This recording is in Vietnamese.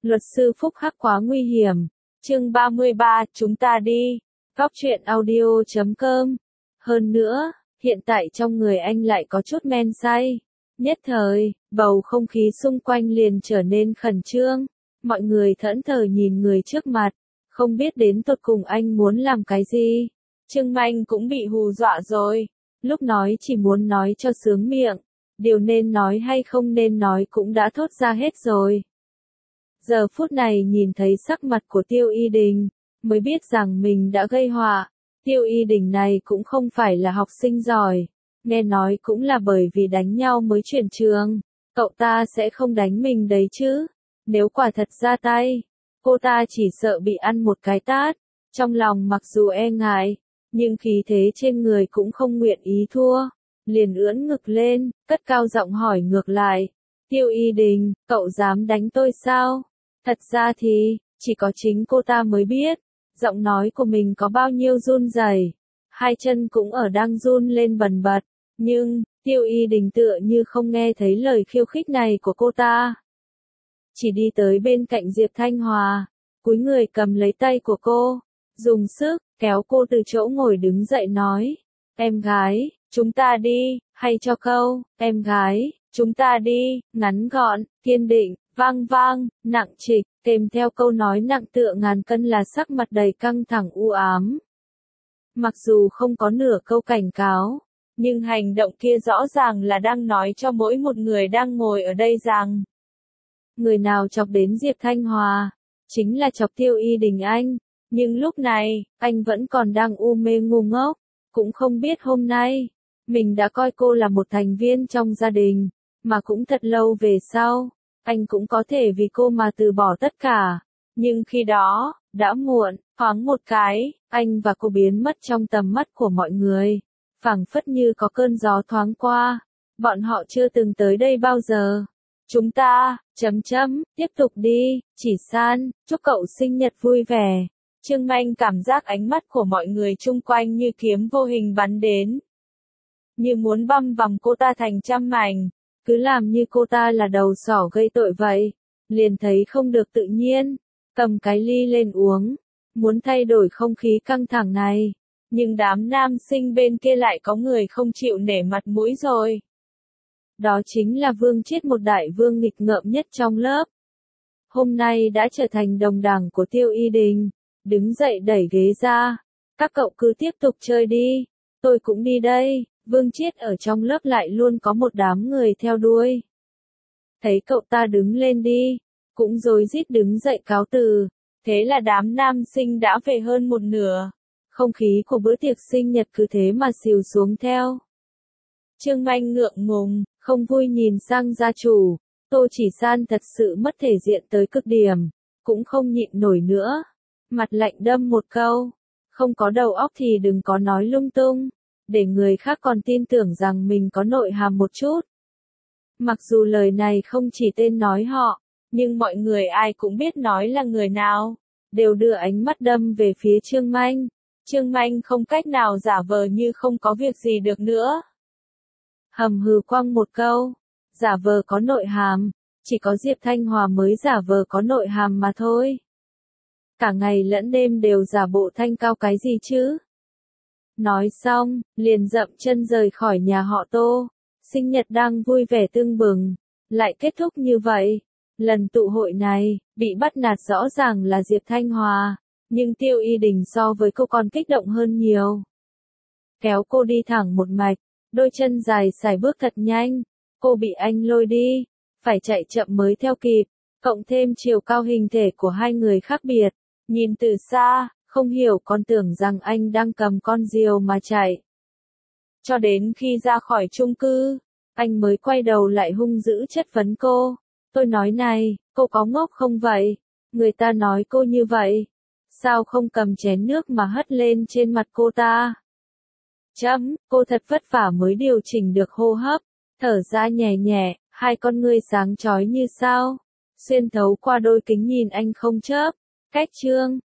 Luật sư Phúc Hắc quá nguy hiểm. Chương 33, chúng ta đi. Góc truyện audio.com. Hơn nữa, hiện tại trong người anh lại có chút men say. Nhất thời, bầu không khí xung quanh liền trở nên khẩn trương. Mọi người thẫn thờ nhìn người trước mặt, không biết đến tột cùng anh muốn làm cái gì. Trương Manh cũng bị hù dọa rồi. Lúc nói chỉ muốn nói cho sướng miệng. Điều nên nói hay không nên nói cũng đã thốt ra hết rồi. Giờ phút này nhìn thấy sắc mặt của Tiêu Y Đình, mới biết rằng mình đã gây họa. Tiêu Y Đình này cũng không phải là học sinh giỏi. Nghe nói cũng là bởi vì đánh nhau mới chuyển trường. Cậu ta sẽ không đánh mình đấy chứ. Nếu quả thật ra tay, cô ta chỉ sợ bị ăn một cái tát. Trong lòng mặc dù e ngại, nhưng khí thế trên người cũng không nguyện ý thua. Liền ưỡn ngực lên, cất cao giọng hỏi ngược lại. Tiêu Y Đình, cậu dám đánh tôi sao? Thật ra thì, chỉ có chính cô ta mới biết, giọng nói của mình có bao nhiêu run rẩy, hai chân cũng ở đang run lên bần bật, nhưng, Tiêu Y Đình tựa như không nghe thấy lời khiêu khích này của cô ta. Chỉ đi tới bên cạnh Diệp Thanh Hòa, cúi người cầm lấy tay của cô, dùng sức, kéo cô từ chỗ ngồi đứng dậy nói, em gái, chúng ta đi, hay cho câu, em gái, chúng ta đi, ngắn gọn, kiên định, vang vang, nặng trịch, kèm theo câu nói nặng tựa ngàn cân là sắc mặt đầy căng thẳng u ám. Mặc dù không có nửa câu cảnh cáo, nhưng hành động kia rõ ràng là đang nói cho mỗi một người đang ngồi ở đây rằng, người nào chọc đến Diệp Thanh Hòa, chính là chọc Tiêu Y Đình anh, nhưng lúc này, anh vẫn còn đang u mê ngu ngốc, cũng không biết hôm nay, mình đã coi cô là một thành viên trong gia đình, mà cũng thật lâu về sau, anh cũng có thể vì cô mà từ bỏ tất cả. Nhưng khi đó, đã muộn, thoáng một cái, anh và cô biến mất trong tầm mắt của mọi người. Phảng phất như có cơn gió thoáng qua. Bọn họ chưa từng tới đây bao giờ. Chúng ta, tiếp tục đi, chỉ san, chúc cậu sinh nhật vui vẻ. Trương Manh cảm giác ánh mắt của mọi người chung quanh như kiếm vô hình bắn đến. Như muốn băm vằm cô ta thành trăm mảnh. Cứ làm như cô ta là đầu sỏ gây tội vậy. Liền thấy không được tự nhiên. Cầm cái ly lên uống. Muốn thay đổi không khí căng thẳng này. Nhưng đám nam sinh bên kia lại có người không chịu nể mặt mũi rồi. Đó chính là Vương Chiết, một đại vương nghịch ngợm nhất trong lớp. Hôm nay đã trở thành đồng đảng của Tiêu Y Đình. Đứng dậy đẩy ghế ra. Các cậu cứ tiếp tục chơi đi. Tôi cũng đi đây. Vương Chiết ở trong lớp lại luôn có một đám người theo đuôi. Thấy cậu ta đứng lên đi, cũng rối rít đứng dậy cáo từ. Thế là đám nam sinh đã về hơn một nửa. Không khí của bữa tiệc sinh nhật cứ thế mà xìu xuống theo. Trương Manh ngượng ngùng, không vui nhìn sang gia chủ. Tô Chỉ San thật sự mất thể diện tới cực điểm, cũng không nhịn nổi nữa. Mặt lạnh đâm một câu, không có đầu óc thì đừng có nói lung tung. Để người khác còn tin tưởng rằng mình có nội hàm một chút. Mặc dù lời này không chỉ tên nói họ, nhưng mọi người ai cũng biết nói là người nào, đều đưa ánh mắt đâm về phía Trương Manh. Trương Manh không cách nào giả vờ như không có việc gì được nữa. Hầm hừ quăng một câu, giả vờ có nội hàm, chỉ có Diệp Thanh Hòa mới giả vờ có nội hàm mà thôi. Cả ngày lẫn đêm đều giả bộ thanh cao cái gì chứ? Nói xong, liền dậm chân rời khỏi nhà họ Tô. Sinh nhật đang vui vẻ tưng bừng, lại kết thúc như vậy. Lần tụ hội này, bị bắt nạt rõ ràng là Diệp Thanh Hòa, nhưng Tiêu Y Đình so với cô còn kích động hơn nhiều. Kéo cô đi thẳng một mạch, đôi chân dài sải bước thật nhanh, cô bị anh lôi đi, phải chạy chậm mới theo kịp, cộng thêm chiều cao hình thể của hai người khác biệt, nhìn từ xa, không hiểu còn tưởng rằng anh đang cầm con diều mà chạy. Cho đến khi ra khỏi chung cư, anh mới quay đầu lại hung dữ chất vấn cô. Tôi nói này, cô có ngốc không vậy? Người ta nói cô như vậy. Sao không cầm chén nước mà hất lên trên mặt cô ta? Cô thật vất vả mới điều chỉnh được hô hấp, thở ra nhẹ nhẹ, hai con ngươi sáng chói như sao. Xuyên thấu qua đôi kính nhìn anh không chớp. Cách Trương